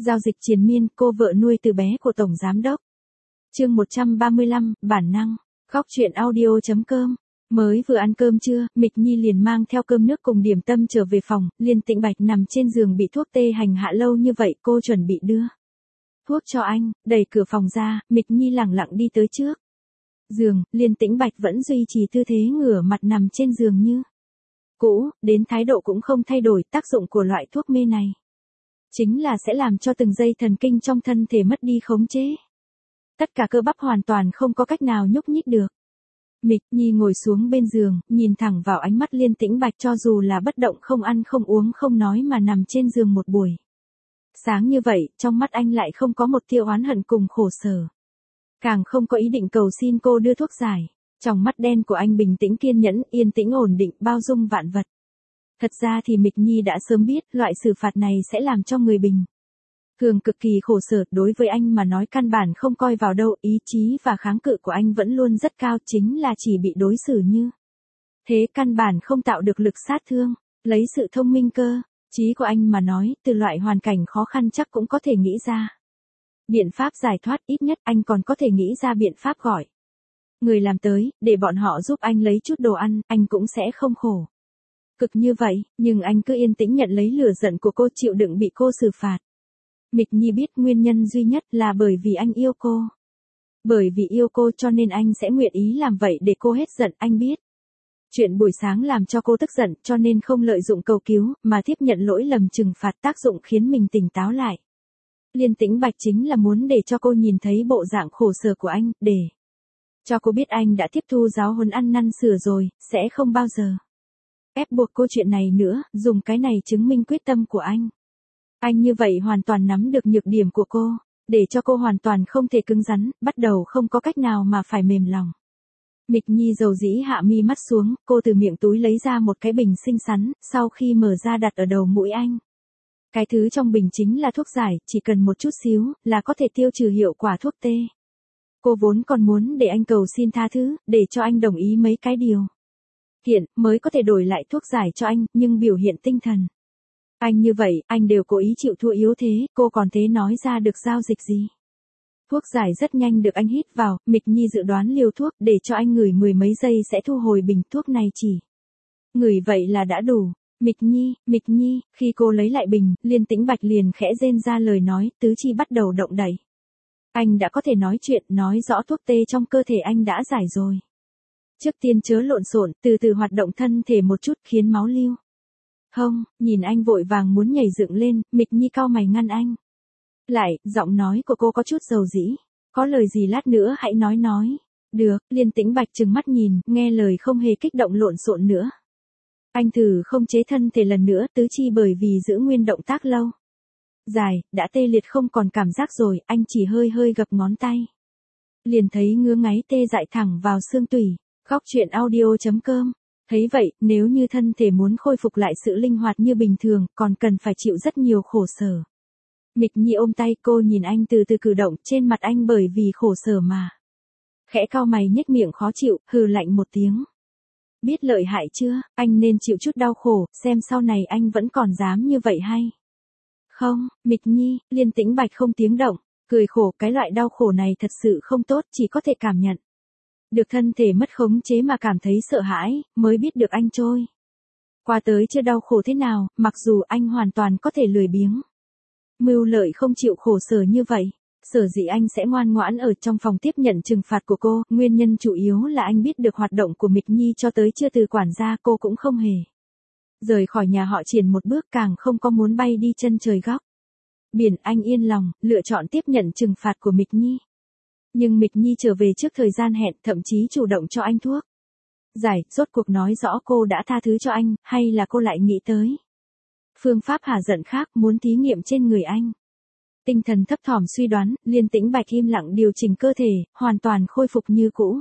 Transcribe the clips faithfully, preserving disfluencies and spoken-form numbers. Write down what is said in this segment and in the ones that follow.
Giao dịch triền miên, cô vợ nuôi từ bé của Tổng Giám Đốc. Chương một trăm ba mươi lăm, bản năng. Góc truyện audio chấm com. Mới vừa ăn cơm trưa, Mịch Nhi liền mang theo cơm nước cùng điểm tâm trở về phòng, Liên Tĩnh Bạch nằm trên giường bị thuốc tê hành hạ lâu như vậy, cô chuẩn bị đưa thuốc cho anh, đẩy cửa phòng ra, Mịch Nhi lẳng lặng đi tới trước giường, Liên Tĩnh Bạch vẫn duy trì tư thế ngửa mặt nằm trên giường như cũ, đến thái độ cũng không thay đổi. Tác dụng của loại thuốc mê này chính là sẽ làm cho từng dây thần kinh trong thân thể mất đi khống chế. Tất cả cơ bắp hoàn toàn không có cách nào nhúc nhích được. Mịch Nhi ngồi xuống bên giường, nhìn thẳng vào ánh mắt Liên Tĩnh Bạch, cho dù là bất động không ăn không uống không nói mà nằm trên giường một buổi sáng như vậy, trong mắt anh lại không có một tia oán hận cùng khổ sở. Càng không có ý định cầu xin cô đưa thuốc giải. Trong mắt đen của anh bình tĩnh kiên nhẫn, yên tĩnh ổn định, bao dung vạn vật. Thật ra thì Mịch Nhi đã sớm biết loại xử phạt này sẽ làm cho người bình thường cực kỳ khổ sở, đối với anh mà nói căn bản không coi vào đâu, ý chí và kháng cự của anh vẫn luôn rất cao, chính là chỉ bị đối xử như thế căn bản không tạo được lực sát thương. Lấy sự thông minh cơ trí của anh mà nói, từ loại hoàn cảnh khó khăn chắc cũng có thể nghĩ ra biện pháp giải thoát, ít nhất anh còn có thể nghĩ ra biện pháp gọi người làm tới, để bọn họ giúp anh lấy chút đồ ăn, anh cũng sẽ không khổ cực như vậy, nhưng anh cứ yên tĩnh nhận lấy lửa giận của cô, chịu đựng bị cô xử phạt. Mịch Nhi biết nguyên nhân duy nhất là bởi vì anh yêu cô. Bởi vì yêu cô cho nên anh sẽ nguyện ý làm vậy để cô hết giận. Anh biết chuyện buổi sáng làm cho cô tức giận, cho nên không lợi dụng cầu cứu, mà tiếp nhận lỗi lầm trừng phạt, tác dụng khiến mình tỉnh táo lại. Liên Tĩnh Bạch chính là muốn để cho cô nhìn thấy bộ dạng khổ sở của anh, để cho cô biết anh đã tiếp thu giáo huấn ăn năn sửa rồi, sẽ không bao giờ ép buộc cô chuyện này nữa, dùng cái này chứng minh quyết tâm của anh. Anh như vậy hoàn toàn nắm được nhược điểm của cô, để cho cô hoàn toàn không thể cứng rắn, bắt đầu không có cách nào mà phải mềm lòng. Mịch Nhi dầu dĩ hạ mi mắt xuống, cô từ miệng túi lấy ra một cái bình xinh xắn, sau khi mở ra đặt ở đầu mũi anh. Cái thứ trong bình chính là thuốc giải, chỉ cần một chút xíu, là có thể tiêu trừ hiệu quả thuốc tê. Cô vốn còn muốn để anh cầu xin tha thứ, để cho anh đồng ý mấy cái điều hiện, mới có thể đổi lại thuốc giải cho anh, nhưng biểu hiện tinh thần anh như vậy, anh đều cố ý chịu thua yếu thế, cô còn thế nói ra được giao dịch gì. Thuốc giải rất nhanh được anh hít vào, Mịch Nhi dự đoán liều thuốc, để cho anh ngửi mười mấy giây sẽ thu hồi bình thuốc này, chỉ ngửi vậy là đã đủ. Mịch Nhi, Mịch Nhi, khi cô lấy lại bình, Liên Tĩnh Bạch liền khẽ rên ra lời nói, tứ chi bắt đầu động đậy. Anh đã có thể nói chuyện, nói rõ thuốc tê trong cơ thể anh đã giải rồi. Trước tiên chớ lộn xộn, từ từ hoạt động thân thể một chút, khiến máu lưu hông. Nhìn anh vội vàng muốn nhảy dựng lên, Mịch Nhi cau mày ngăn anh lại, giọng nói của cô có chút dầu dĩ. Có lời gì lát nữa hãy nói nói. Được, Liên Tĩnh Bạch trừng mắt nhìn, nghe lời không hề kích động lộn xộn nữa. Anh thử không chế thân thể lần nữa, tứ chi bởi vì giữ nguyên động tác lâu dài, đã tê liệt không còn cảm giác rồi, anh chỉ hơi hơi gập ngón tay. Liền thấy ngứa ngáy tê dại thẳng vào xương tủy. Góc truyện audio chấm com. Thấy vậy, nếu như thân thể muốn khôi phục lại sự linh hoạt như bình thường, còn cần phải chịu rất nhiều khổ sở. Mịch Nhi ôm tay cô, nhìn anh từ từ cử động, trên mặt anh bởi vì khổ sở mà khẽ cau mày nhếch miệng khó chịu, hừ lạnh một tiếng. Biết lợi hại chưa, anh nên chịu chút đau khổ, xem sau này anh vẫn còn dám như vậy hay không. Mịch Nhi, Liên Tĩnh Bạch không tiếng động, cười khổ, cái loại đau khổ này thật sự không tốt, chỉ có thể cảm nhận được thân thể mất khống chế mà cảm thấy sợ hãi, mới biết được anh trôi qua tới chưa đau khổ thế nào, mặc dù anh hoàn toàn có thể lười biếng mưu lợi không chịu khổ sở như vậy. Sở dĩ anh sẽ ngoan ngoãn ở trong phòng tiếp nhận trừng phạt của cô, nguyên nhân chủ yếu là anh biết được hoạt động của Mịch Nhi cho tới chưa từ quản gia, cô cũng không hề rời khỏi nhà họ Triển một bước, càng không có muốn bay đi chân trời góc biển. Anh yên lòng, lựa chọn tiếp nhận trừng phạt của Mịch Nhi. Nhưng Mịch Nhi trở về trước thời gian hẹn, thậm chí chủ động cho anh thuốc giải, rốt cuộc nói rõ cô đã tha thứ cho anh, hay là cô lại nghĩ tới phương pháp hạ giận khác, muốn thí nghiệm trên người anh. Tinh thần thấp thỏm suy đoán, Liên Tĩnh Bạch im lặng điều chỉnh cơ thể, hoàn toàn khôi phục như cũ.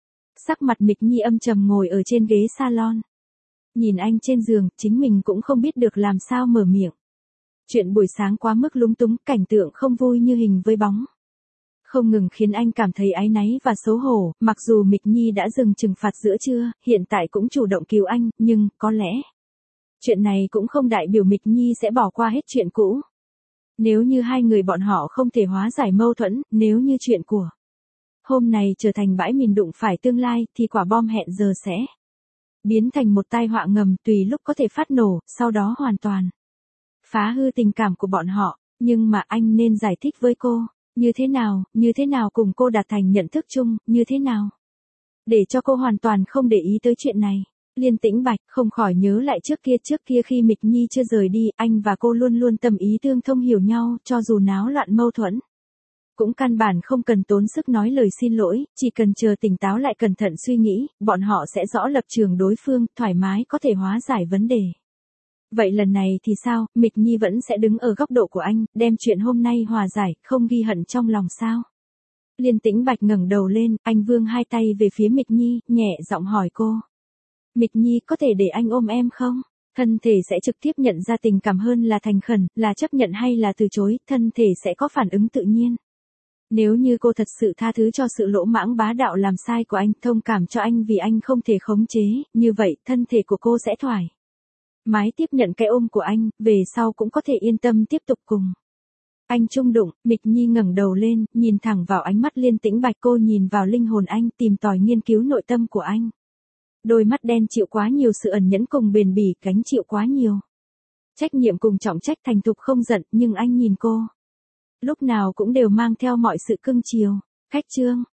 Sắc mặt Mịch Nhi âm trầm ngồi ở trên ghế salon. Nhìn anh trên giường, chính mình cũng không biết được làm sao mở miệng. Chuyện buổi sáng quá mức lúng túng, cảnh tượng không vui như hình với bóng. Không ngừng khiến anh cảm thấy áy náy và xấu hổ, mặc dù Mịch Nhi đã dừng trừng phạt giữa trưa, hiện tại cũng chủ động cứu anh, nhưng, có lẽ chuyện này cũng không đại biểu Mịch Nhi sẽ bỏ qua hết chuyện cũ. Nếu như hai người bọn họ không thể hóa giải mâu thuẫn, nếu như chuyện của hôm này trở thành bãi mìn đụng phải tương lai, thì quả bom hẹn giờ sẽ biến thành một tai họa ngầm tùy lúc có thể phát nổ, sau đó hoàn toàn phá hư tình cảm của bọn họ. Nhưng mà anh nên giải thích với cô, như thế nào, như thế nào cùng cô đạt thành nhận thức chung, như thế nào để cho cô hoàn toàn không để ý tới chuyện này. Liên Tĩnh Bạch không khỏi nhớ lại trước kia trước kia khi Mịch Nhi chưa rời đi, anh và cô luôn luôn tâm ý tương thông hiểu nhau, cho dù náo loạn mâu thuẫn. Cũng căn bản không cần tốn sức nói lời xin lỗi, chỉ cần chờ tỉnh táo lại cẩn thận suy nghĩ, bọn họ sẽ rõ lập trường đối phương, thoải mái có thể hóa giải vấn đề. Vậy lần này thì sao, Mịch Nhi vẫn sẽ đứng ở góc độ của anh, đem chuyện hôm nay hòa giải, không ghi hận trong lòng sao? Liên Tĩnh Bạch ngẩng đầu lên, anh vươn hai tay về phía Mịch Nhi, nhẹ giọng hỏi cô. Mịch Nhi có thể để anh ôm em không? Thân thể sẽ trực tiếp nhận ra tình cảm hơn là thành khẩn, là chấp nhận hay là từ chối, thân thể sẽ có phản ứng tự nhiên. Nếu như cô thật sự tha thứ cho sự lỗ mãng bá đạo làm sai của anh, thông cảm cho anh vì anh không thể khống chế, như vậy thân thể của cô sẽ thoải mái tiếp nhận cái ôm của anh, về sau cũng có thể yên tâm tiếp tục cùng anh chung đụng. Mịch Nhi ngẩng đầu lên, nhìn thẳng vào ánh mắt Liên Tĩnh Bạch, cô nhìn vào linh hồn anh, tìm tòi nghiên cứu nội tâm của anh. Đôi mắt đen chịu quá nhiều sự ẩn nhẫn cùng bền bỉ, cánh chịu quá nhiều trách nhiệm cùng trọng trách, thành thục không giận, nhưng anh nhìn cô lúc nào cũng đều mang theo mọi sự cưng chiều. Khách chương